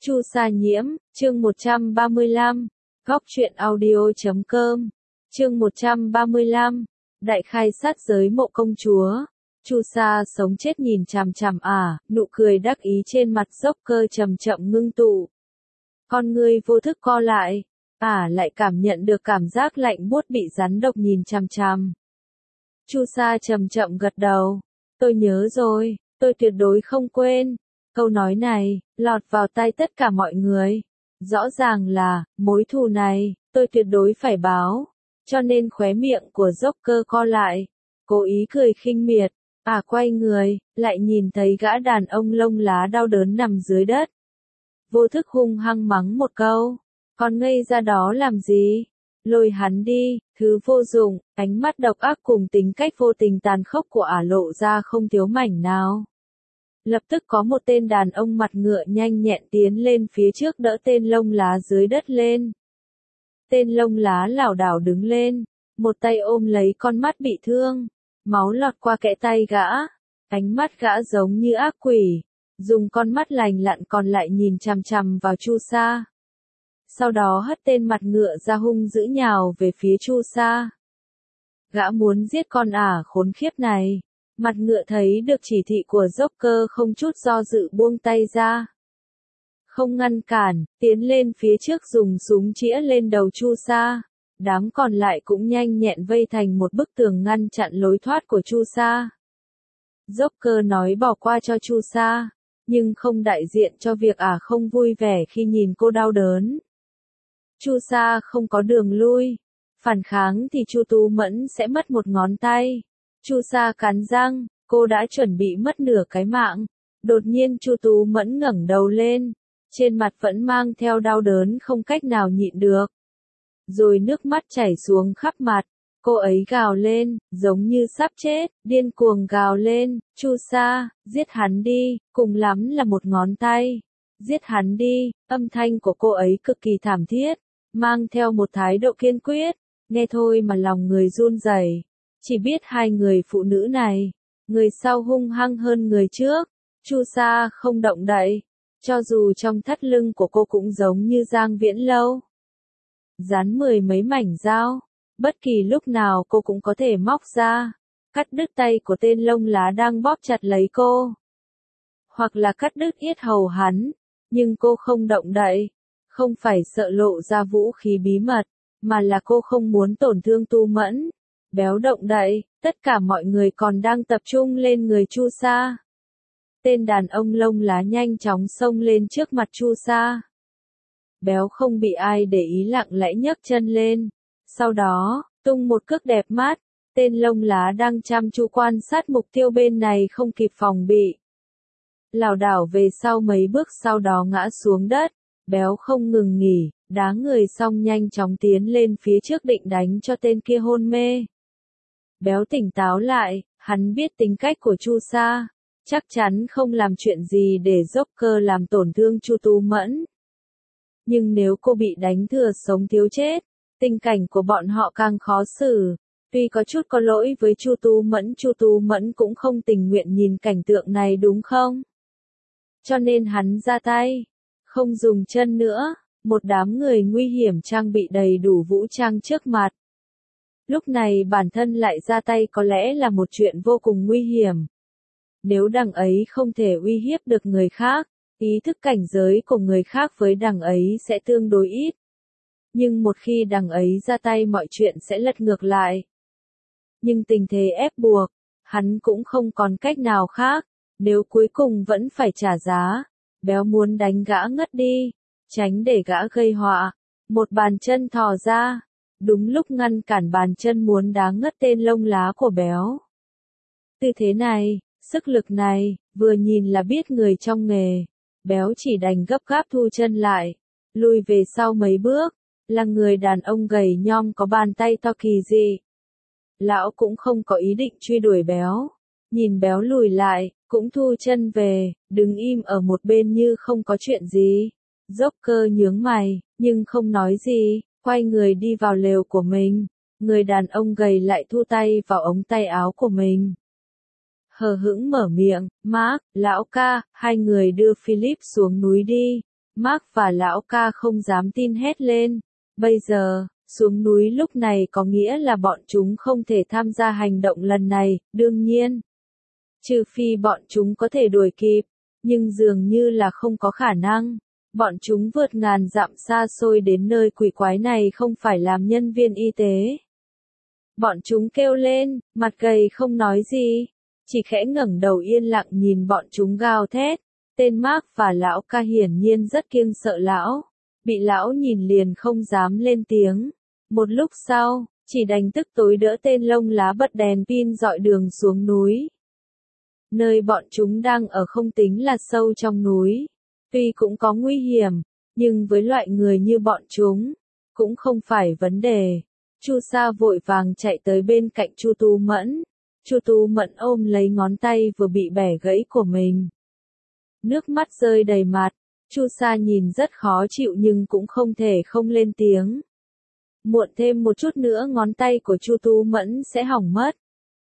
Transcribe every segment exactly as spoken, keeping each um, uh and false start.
Chu Sa Nhiễm, chương một trăm ba mươi lăm, góc truyện audio chấm com, chương một trăm ba mươi lăm, đại khai sát giới mộ công chúa. Chu Sa sống chết nhìn chằm chằm ả, nụ cười đắc ý trên mặt dốc cơ chậm chậm ngưng tụ. Con ngươi vô thức co lại, ả lại cảm nhận được cảm giác lạnh buốt bị rắn độc nhìn chằm chằm. Chu Sa chậm chậm gật đầu, tôi nhớ rồi, tôi tuyệt đối không quên. Câu nói này, lọt vào tai tất cả mọi người. Rõ ràng là, mối thù này, tôi tuyệt đối phải báo. Cho nên khóe miệng của dốc cơ co lại. Cố ý cười khinh miệt. À quay người, lại nhìn thấy gã đàn ông lông lá đau đớn nằm dưới đất. Vô thức hung hăng mắng một câu. Còn ngây ra đó làm gì? Lôi hắn đi, thứ vô dụng. Ánh mắt độc ác cùng tính cách vô tình tàn khốc của ả lộ ra không thiếu mảnh nào. Lập tức có một tên đàn ông mặt ngựa nhanh nhẹn tiến lên phía trước đỡ tên lông lá dưới đất lên. Tên lông lá lảo đảo đứng lên, một tay ôm lấy con mắt bị thương, máu lọt qua kẽ tay gã, ánh mắt gã giống như ác quỷ, dùng con mắt lành lặn còn lại nhìn chằm chằm vào Chu Sa. Sau đó hất tên mặt ngựa ra hung dữ nhào về phía Chu Sa. Gã muốn giết con ả khốn khiếp này. Mặt ngựa thấy được chỉ thị của dốc cơ không chút do dự buông tay ra. Không ngăn cản, tiến lên phía trước dùng súng chĩa lên đầu Chu Sa. Đám còn lại cũng nhanh nhẹn vây thành một bức tường ngăn chặn lối thoát của Chu Sa. Dốc cơ nói bỏ qua cho Chu Sa, nhưng không đại diện cho việc ả không vui vẻ khi nhìn cô đau đớn. Chu Sa không có đường lui. Phản kháng thì Chu Tú Mẫn sẽ mất một ngón tay. Chu Sa cắn răng, cô đã chuẩn bị mất nửa cái mạng. Đột nhiên Chu Tú Mẫn ngẩng đầu lên, trên mặt vẫn mang theo đau đớn không cách nào nhịn được. Rồi nước mắt chảy xuống khắp mặt, cô ấy gào lên, giống như sắp chết, điên cuồng gào lên, Chu Sa, giết hắn đi, cùng lắm là một ngón tay. Giết hắn đi, âm thanh của cô ấy cực kỳ thảm thiết, mang theo một thái độ kiên quyết, nghe thôi mà lòng người run rẩy. Chỉ biết hai người phụ nữ này, người sau hung hăng hơn người trước. Chu Sa không động đậy, cho dù trong thắt lưng của cô cũng giống như Giang Viễn Lâu. Dán mười mấy mảnh dao, bất kỳ lúc nào cô cũng có thể móc ra, cắt đứt tay của tên lông lá đang bóp chặt lấy cô. Hoặc là cắt đứt yết hầu hắn, nhưng cô không động đậy, không phải sợ lộ ra vũ khí bí mật, mà là cô không muốn tổn thương Tú Mẫn. Béo động đậy, tất cả mọi người còn đang tập trung lên người Chu Sa. Tên đàn ông lông lá nhanh chóng xông lên trước mặt Chu Sa. Béo không bị ai để ý lặng lẽ nhấc chân lên. Sau đó, tung một cước đẹp mắt, tên lông lá đang chăm chú quan sát mục tiêu bên này không kịp phòng bị. Lảo đảo về sau mấy bước sau đó ngã xuống đất, béo không ngừng nghỉ, đá người xong nhanh chóng tiến lên phía trước định đánh cho tên kia hôn mê. Béo tỉnh táo lại, hắn biết tính cách của Chu Sa, chắc chắn không làm chuyện gì để dốc cơ làm tổn thương Chu Tú Mẫn. Nhưng nếu cô bị đánh thừa sống thiếu chết, tình cảnh của bọn họ càng khó xử. Tuy có chút có lỗi với Chu Tú Mẫn, Chu Tú Mẫn cũng không tình nguyện nhìn cảnh tượng này đúng không? Cho nên hắn ra tay, không dùng chân nữa, một đám người nguy hiểm trang bị đầy đủ vũ trang trước mặt. Lúc này bản thân lại ra tay có lẽ là một chuyện vô cùng nguy hiểm. Nếu đằng ấy không thể uy hiếp được người khác, ý thức cảnh giới của người khác với đằng ấy sẽ tương đối ít. Nhưng một khi đằng ấy ra tay mọi chuyện sẽ lật ngược lại. Nhưng tình thế ép buộc, hắn cũng không còn cách nào khác, nếu cuối cùng vẫn phải trả giá. Béo muốn đánh gã ngất đi, tránh để gã gây họa, một bàn chân thò ra. Đúng lúc ngăn cản bàn chân muốn đá ngất tên lông lá của béo. Tư thế này, sức lực này, vừa nhìn là biết người trong nghề. Béo chỉ đành gấp gáp thu chân lại, lùi về sau mấy bước, là người đàn ông gầy nhom có bàn tay to kỳ dị. Lão cũng không có ý định truy đuổi béo, nhìn béo lùi lại, cũng thu chân về, đứng im ở một bên như không có chuyện gì. Dốc cơ nhướng mày, nhưng không nói gì. Quay người đi vào lều của mình, người đàn ông gầy lại thu tay vào ống tay áo của mình. Hờ hững mở miệng, Mark, lão ca, hai người đưa Philip xuống núi đi, Mark và lão ca không dám tin hét lên. Bây giờ, xuống núi lúc này có nghĩa là bọn chúng không thể tham gia hành động lần này, đương nhiên. Trừ phi bọn chúng có thể đuổi kịp, nhưng dường như là không có khả năng. Bọn chúng vượt ngàn dặm xa xôi đến nơi quỷ quái này không phải làm nhân viên y tế. Bọn chúng kêu lên, mặt gầy không nói gì, chỉ khẽ ngẩng đầu yên lặng nhìn bọn chúng gào thét. Tên Mark và lão ca hiển nhiên rất kiêng sợ lão, bị lão nhìn liền không dám lên tiếng. Một lúc sau, chỉ đành tức tối đỡ tên lông lá bật đèn pin dọi đường xuống núi. Nơi bọn chúng đang ở không tính là sâu trong núi, tuy cũng có nguy hiểm, nhưng với loại người như bọn chúng, cũng không phải vấn đề. Chu Sa vội vàng chạy tới bên cạnh Chu Tu Mẫn. Chu Tu Mẫn ôm lấy ngón tay vừa bị bẻ gãy của mình. Nước mắt rơi đầy mặt, Chu Sa nhìn rất khó chịu nhưng cũng không thể không lên tiếng. Muộn thêm một chút nữa ngón tay của Chu Tu Mẫn sẽ hỏng mất.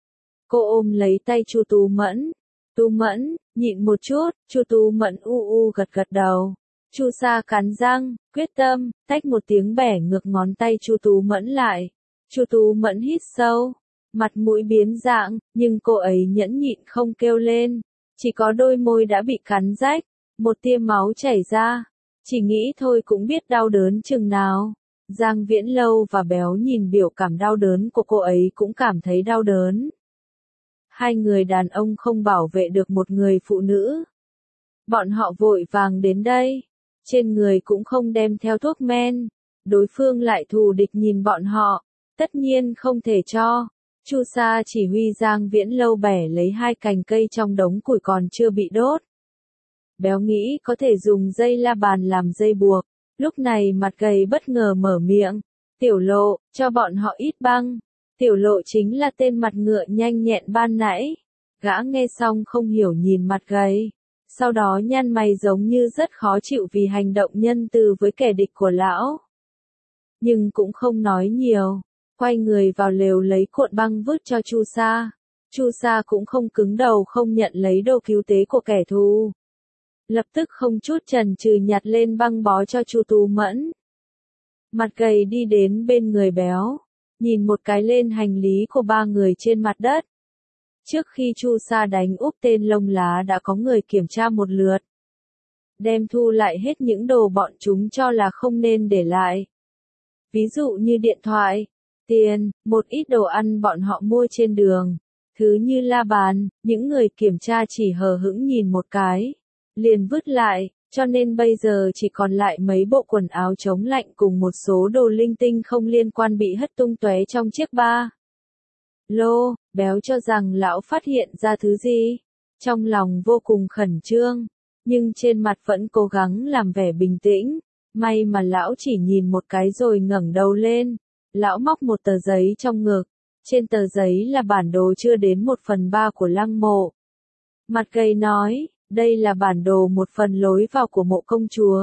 Cô ôm lấy tay Chu Tu Mẫn. Tu Mẫn, nhịn một chút, Chu Tu Mẫn u u gật gật đầu. Chu Sa cắn răng, quyết tâm, tách một tiếng bẻ ngược ngón tay Chu Tu Mẫn lại. Chu Tu Mẫn hít sâu, mặt mũi biến dạng, nhưng cô ấy nhẫn nhịn không kêu lên. Chỉ có đôi môi đã bị cắn rách, một tia máu chảy ra. Chỉ nghĩ thôi cũng biết đau đớn chừng nào. Giang Viễn Lâu và Béo nhìn biểu cảm đau đớn của cô ấy cũng cảm thấy đau đớn. Hai người đàn ông không bảo vệ được một người phụ nữ. Bọn họ vội vàng đến đây. Trên người cũng không đem theo thuốc men. Đối phương lại thù địch nhìn bọn họ. Tất nhiên không thể cho. Chu Sa chỉ huy Giang Viễn Lâu bẻ lấy hai cành cây trong đống củi còn chưa bị đốt. Béo nghĩ có thể dùng dây la bàn làm dây buộc. Lúc này mặt gầy bất ngờ mở miệng. Tiểu Lộ, cho bọn họ ít băng. Tiểu Lộ chính là tên mặt ngựa nhanh nhẹn ban nãy. Gã nghe xong không hiểu nhìn mặt gầy. Sau đó nhăn mày giống như rất khó chịu vì hành động nhân từ với kẻ địch của lão. Nhưng cũng không nói nhiều. Quay người vào lều lấy cuộn băng vứt cho Chu Sa. Chu Sa cũng không cứng đầu không nhận lấy đồ cứu tế của kẻ thù. Lập tức không chút chần chừ nhặt lên băng bó cho Chu Tu Mẫn. Mặt gầy đi đến bên người Béo, nhìn một cái lên hành lý của ba người trên mặt đất. Trước khi Chu Sa đánh úp tên lông lá đã có người kiểm tra một lượt. Đem thu lại hết những đồ bọn chúng cho là không nên để lại. Ví dụ như điện thoại, tiền, một ít đồ ăn bọn họ mua trên đường. Thứ như la bàn, những người kiểm tra chỉ hờ hững nhìn một cái, liền vứt lại, cho nên bây giờ chỉ còn lại mấy bộ quần áo chống lạnh cùng một số đồ linh tinh không liên quan bị hất tung tóe trong chiếc ba lô. Béo cho rằng lão phát hiện ra thứ gì, trong lòng vô cùng khẩn trương, nhưng trên mặt vẫn cố gắng làm vẻ bình tĩnh. May mà lão chỉ nhìn một cái rồi ngẩng đầu lên. Lão móc một tờ giấy trong ngực, trên tờ giấy là bản đồ chưa đến một phần ba của lăng mộ. Mặt gầy nói, đây là bản đồ một phần lối vào của mộ công chúa.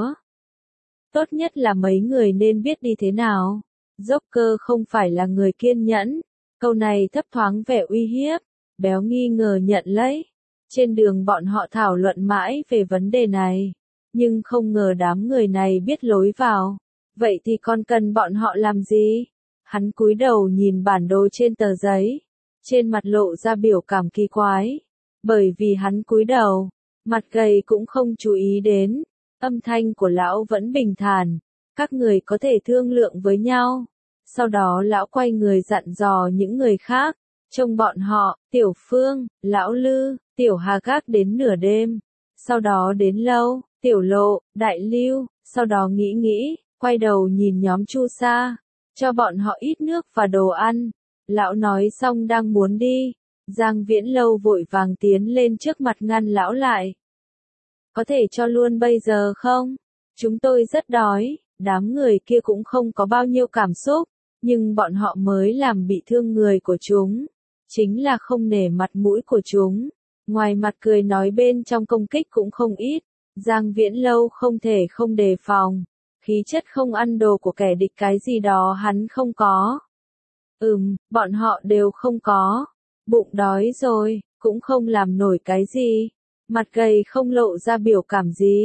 Tốt nhất là mấy người nên biết đi thế nào. Joker không phải là người kiên nhẫn. Câu này thấp thoáng vẻ uy hiếp. Béo nghi ngờ nhận lấy. Trên đường bọn họ thảo luận mãi về vấn đề này. Nhưng không ngờ đám người này biết lối vào. Vậy thì còn cần bọn họ làm gì? Hắn cúi đầu nhìn bản đồ trên tờ giấy. Trên mặt lộ ra biểu cảm kỳ quái. Bởi vì hắn cúi đầu, mặt gầy cũng không chú ý đến. Âm thanh của lão vẫn bình thản. Các người có thể thương lượng với nhau. Sau đó lão quay người dặn dò những người khác. Trông bọn họ, Tiểu Phương, Lão Lư, Tiểu Hà gác đến nửa đêm. Sau đó đến Lâu, Tiểu Lộ, Đại Lưu. Sau đó nghĩ nghĩ, quay đầu nhìn nhóm Chu Sa. Cho bọn họ ít nước và đồ ăn. Lão nói xong đang muốn đi. Giang Viễn Lâu vội vàng tiến lên trước mặt ngăn lão lại. Có thể cho luôn bây giờ không? Chúng tôi rất đói. Đám người kia cũng không có bao nhiêu cảm xúc. Nhưng bọn họ mới làm bị thương người của chúng. Chính là không nể mặt mũi của chúng. Ngoài mặt cười nói bên trong công kích cũng không ít. Giang Viễn Lâu không thể không đề phòng. Khí chất không ăn đồ của kẻ địch cái gì đó hắn không có. Ừm, bọn họ đều không có. Bụng đói rồi, cũng không làm nổi cái gì. Mặt gầy không lộ ra biểu cảm gì.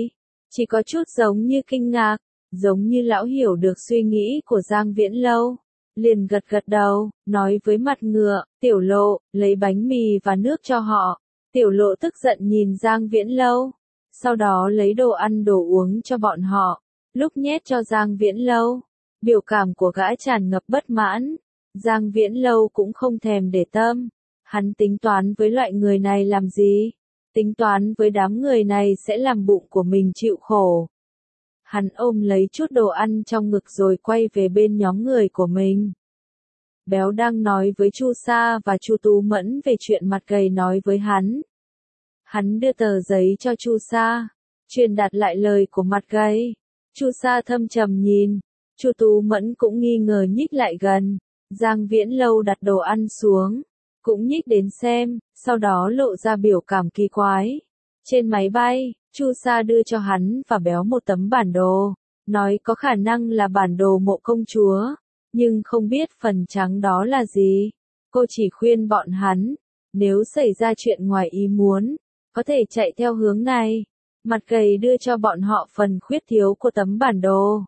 chỉ có chút giống như kinh ngạc, giống như lão hiểu được suy nghĩ của Giang Viễn Lâu. Liền gật gật đầu, nói với mặt ngựa, Tiểu Lộ, lấy bánh mì và nước cho họ. Tiểu Lộ tức giận nhìn Giang Viễn Lâu, sau đó lấy đồ ăn đồ uống cho bọn họ, lúc nhét cho Giang Viễn Lâu. Biểu cảm của gã tràn ngập bất mãn, Giang Viễn Lâu cũng không thèm để tâm. Hắn tính toán với loại người này làm gì? Tính toán với đám người này sẽ làm bụng của mình chịu khổ. Hắn ôm lấy chút đồ ăn trong ngực rồi quay về bên nhóm người của mình. Béo đang nói với Chu Sa và Chu Tú Mẫn về chuyện mặt gầy nói với hắn. Hắn đưa tờ giấy cho Chu Sa, truyền đạt lại lời của mặt gầy. Chu Sa thâm trầm nhìn, Chu Tú Mẫn cũng nghi ngờ nhích lại gần. Giang Viễn Lâu đặt đồ ăn xuống, cũng nhích đến xem, sau đó lộ ra biểu cảm kỳ quái. Trên máy bay, Chu Sa đưa cho hắn và Béo một tấm bản đồ, nói có khả năng là bản đồ mộ công chúa, nhưng không biết phần trắng đó là gì. Cô chỉ khuyên bọn hắn, nếu xảy ra chuyện ngoài ý muốn, có thể chạy theo hướng này. Mặt gầy đưa cho bọn họ phần khuyết thiếu của tấm bản đồ,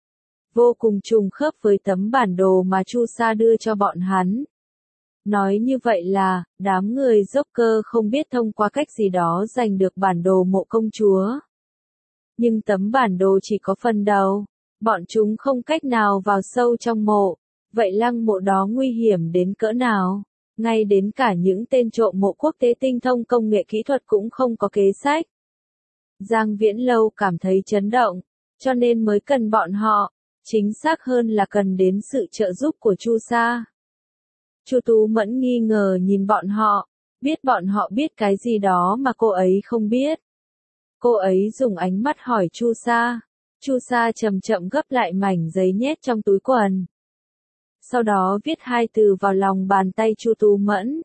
vô cùng trùng khớp với tấm bản đồ mà Chu Sa đưa cho bọn hắn. Nói như vậy là, đám người dốc cơ không biết thông qua cách gì đó giành được bản đồ mộ công chúa. Nhưng tấm bản đồ chỉ có phần đầu, bọn chúng không cách nào vào sâu trong mộ. Vậy lăng mộ đó nguy hiểm đến cỡ nào? Ngay đến cả những tên trộm mộ quốc tế tinh thông công nghệ kỹ thuật cũng không có kế sách. Giang Viễn Lâu cảm thấy chấn động, cho nên mới cần bọn họ, chính xác hơn là cần đến sự trợ giúp của Chu Sa. Chu Tú Mẫn nghi ngờ nhìn bọn họ, biết bọn họ biết cái gì đó mà cô ấy không biết. Cô ấy dùng ánh mắt hỏi Chu Sa. Chu Sa chậm chậm gấp lại mảnh giấy nhét trong túi quần. Sau đó viết hai từ vào lòng bàn tay Chu Tú Mẫn.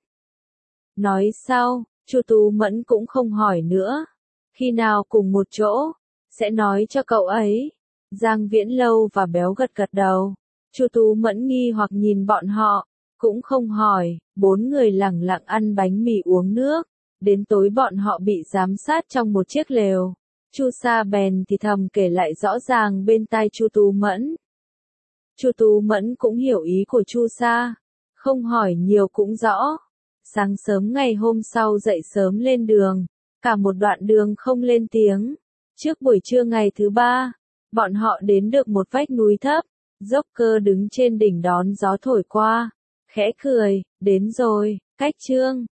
Nói sau, Chu Tú Mẫn cũng không hỏi nữa. Khi nào cùng một chỗ, sẽ nói cho cậu ấy. Giang Viễn Lâu và Béo gật gật đầu. Chu Tú Mẫn nghi hoặc nhìn bọn họ, cũng không hỏi. Bốn người lẳng lặng ăn bánh mì uống nước. Đến tối bọn họ bị giám sát trong một chiếc lều. Chu Sa bèn thì thầm kể lại rõ ràng bên tai Chu Tú Mẫn. Chu Tú Mẫn cũng hiểu ý của Chu Sa, không hỏi nhiều cũng rõ. Sáng sớm ngày hôm sau dậy sớm lên đường, cả một đoạn đường không lên tiếng. Trước buổi trưa ngày thứ ba, bọn họ đến được một vách núi thấp, dốc cơ đứng trên đỉnh đón gió thổi qua, khẽ cười, đến rồi, cách chương.